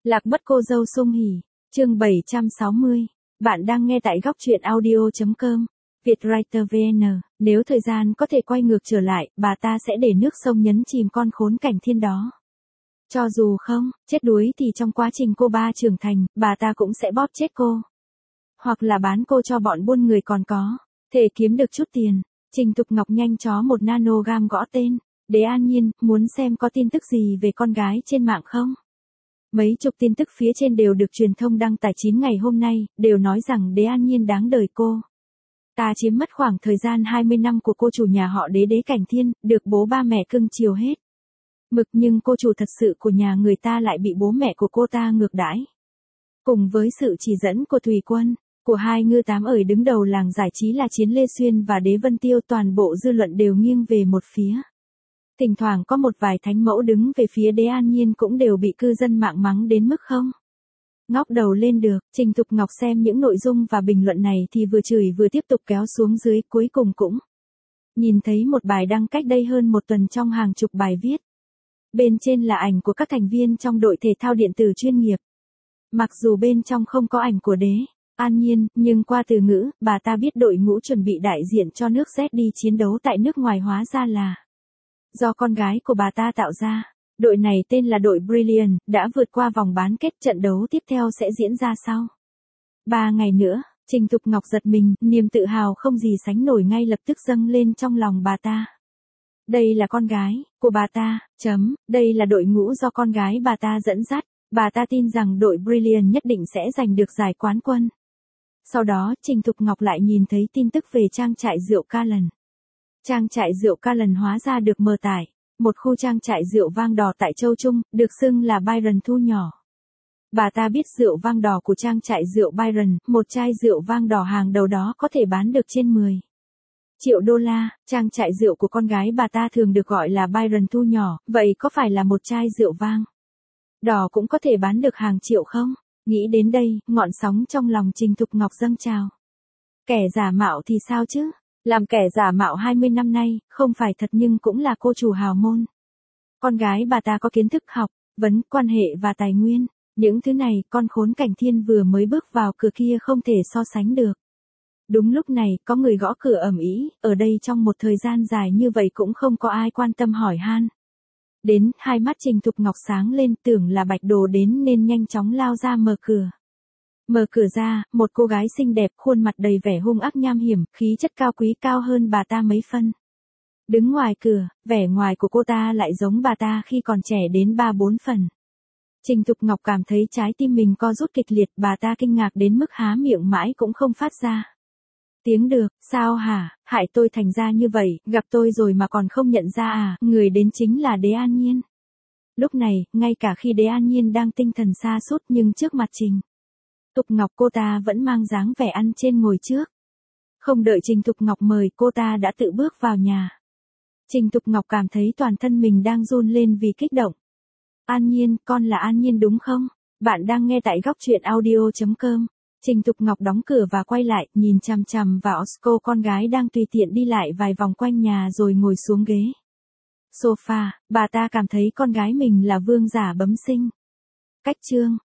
Lạc mất cô dâu sung hỉ. Chương 760. Bạn đang nghe tại góc truyện audio.com. Vietwriter VN. Nếu thời gian có thể quay ngược trở lại, bà ta sẽ để nước sông nhấn chìm con khốn cảnh thiên đó. Cho dù không, chết đuối thì trong quá trình cô ba trưởng thành, bà ta cũng sẽ bóp chết cô. Hoặc là bán cô cho bọn buôn người còn có. Thể kiếm được chút tiền. Trình Thục Ngọc nhanh chó một nanogram gõ tên. Đế An Nhiên, muốn xem có tin tức gì về con gái trên mạng không? Mấy chục tin tức phía trên đều được truyền thông đăng tải 9 ngày hôm nay, đều nói rằng Đế An Nhiên đáng đời cô. Ta chiếm mất khoảng thời gian 20 năm của cô chủ nhà họ Đế Cảnh Thiên, được bố ba mẹ cưng chiều hết mực, nhưng cô chủ thật sự của nhà người ta lại bị bố mẹ của cô ta ngược đãi. Cùng với sự chỉ dẫn của Thùy Quân, của hai ngư tám ởi đứng đầu làng giải trí là Chiến Lê Xuyên và Đế Vân Tiêu, toàn bộ dư luận đều nghiêng về một phía. Thỉnh thoảng có một vài thánh mẫu đứng về phía Đế An Nhiên cũng đều bị cư dân mạng mắng đến mức không ngóc đầu lên được. Trình Thục Ngọc xem những nội dung và bình luận này thì vừa chửi vừa tiếp tục kéo xuống dưới, cuối cùng cũng nhìn thấy một bài đăng cách đây hơn một tuần trong hàng chục bài viết. Bên trên là ảnh của các thành viên trong đội thể thao điện tử chuyên nghiệp. Mặc dù bên trong không có ảnh của Đế An Nhiên, nhưng qua từ ngữ, bà ta biết đội ngũ chuẩn bị đại diện cho nước Z đi chiến đấu tại nước ngoài hóa ra là do con gái của bà ta tạo ra. Đội này tên là đội Brilliant, đã vượt qua vòng bán kết, trận đấu tiếp theo sẽ diễn ra sau 3 ngày nữa. Trình Thục Ngọc giật mình, niềm tự hào không gì sánh nổi ngay lập tức dâng lên trong lòng bà ta. Đây là con gái của bà ta, đây là đội ngũ do con gái bà ta dẫn dắt. Bà ta tin rằng đội Brilliant nhất định sẽ giành được giải quán quân. Sau đó, Trình Thục Ngọc lại nhìn thấy tin tức về trang trại rượu Callen. Trang trại rượu Callen hóa ra được mở tại một khu trang trại rượu vang đỏ tại Châu Trung, được xưng là Byron thu nhỏ. Bà ta biết rượu vang đỏ của trang trại rượu Byron, một chai rượu vang đỏ hàng đầu đó có thể bán được trên 10 triệu đô la. Trang trại rượu của con gái bà ta thường được gọi là Byron thu nhỏ, vậy có phải là một chai rượu vang đỏ cũng có thể bán được hàng triệu không? Nghĩ đến đây, ngọn sóng trong lòng Trình Thục Ngọc dâng trào. Kẻ giả mạo thì sao chứ? Làm kẻ giả mạo 20 năm nay, không phải thật nhưng cũng là cô chủ hào môn. Con gái bà ta có kiến thức, học vấn, quan hệ và tài nguyên. Những thứ này, con khốn cảnh thiên vừa mới bước vào cửa kia không thể so sánh được. Đúng lúc này, có người gõ cửa ầm ĩ, ở đây trong một thời gian dài như vậy cũng không có ai quan tâm hỏi han. Đến, hai mắt Trình Thục Ngọc sáng lên, tưởng là Bạch Đồ đến nên nhanh chóng lao ra mở cửa. Mở cửa ra, một cô gái xinh đẹp, khuôn mặt đầy vẻ hung ác nham hiểm, khí chất cao quý cao hơn bà ta mấy phân. Đứng ngoài cửa, vẻ ngoài của cô ta lại giống bà ta khi còn trẻ đến 3-4 phần. Trình Thục Ngọc cảm thấy trái tim mình co rút kịch liệt, bà ta kinh ngạc đến mức há miệng mãi cũng không phát ra tiếng được. Sao hả, hại tôi thành ra như vậy, gặp tôi rồi mà còn không nhận ra à? Người đến chính là Đế An Nhiên. Lúc này, ngay cả khi Đế An Nhiên đang tinh thần sa sút nhưng trước mặt Trình Thục Ngọc cô ta vẫn mang dáng vẻ ăn trên ngồi trước. Không đợi Trình Thục Ngọc mời, cô ta đã tự bước vào nhà. Trình Thục Ngọc cảm thấy toàn thân mình đang run lên vì kích động. An Nhiên, con là An Nhiên đúng không? Bạn đang nghe tại góc truyện audio.com. Trình Thục Ngọc đóng cửa và quay lại, nhìn chằm chằm vào Osco, con gái đang tùy tiện đi lại vài vòng quanh nhà rồi ngồi xuống ghế sofa. Bà ta cảm thấy con gái mình là vương giả bẩm sinh. Cách chương